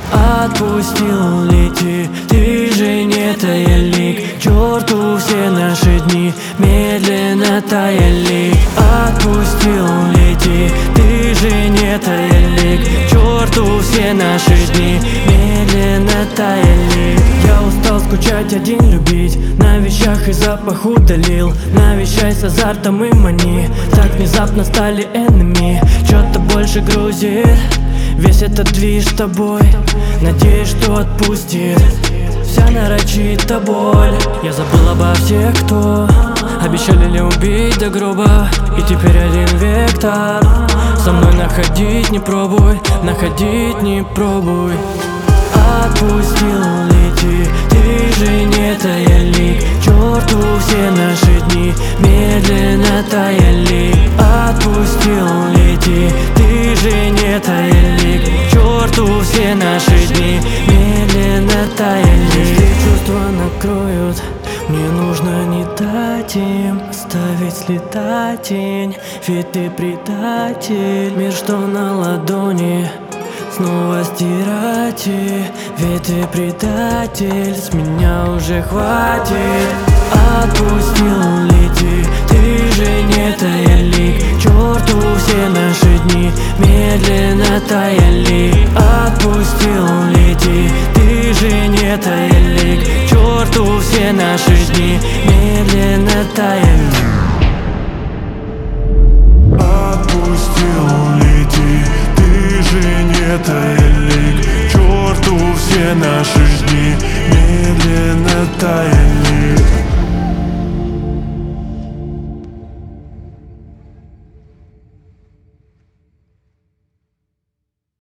Отпустил, лети, ты же не таяли. К черту все наши дни медленно таяли. Отпустил, лети, ты же не таяли. К черту все наши дни медленно таяли. Я устал скучать, один любить, на вещах и запах удалил. Навещай с азартом и мани, так внезапно стали enemy. Чё-то больше грузит весь этот движ с тобой. Надеюсь, что отпустит вся нарочита боль. Я забыл обо всех, кто обещали ли убить до гроба. И теперь один вектор со мной находить не пробуй, находить не пробуй. Отпустил, лети, ты же не таяли. К черту все наши дни медленно таяли. Отпустил, лети, ты же не таяли. К черту все наши дни медленно таяли. Если чувства накроют, мне нужно не дать им оставить следа тень. Ведь ты предатель, мир, что на ладони, снова стирайте. Ведь ты предатель, с меня уже хватит. Отпустил, лети, ты же не таяли. К черту все наши дни медленно таяли. Отпустил, лети, ты же не таяли. К черту все наши дни медленно таяли.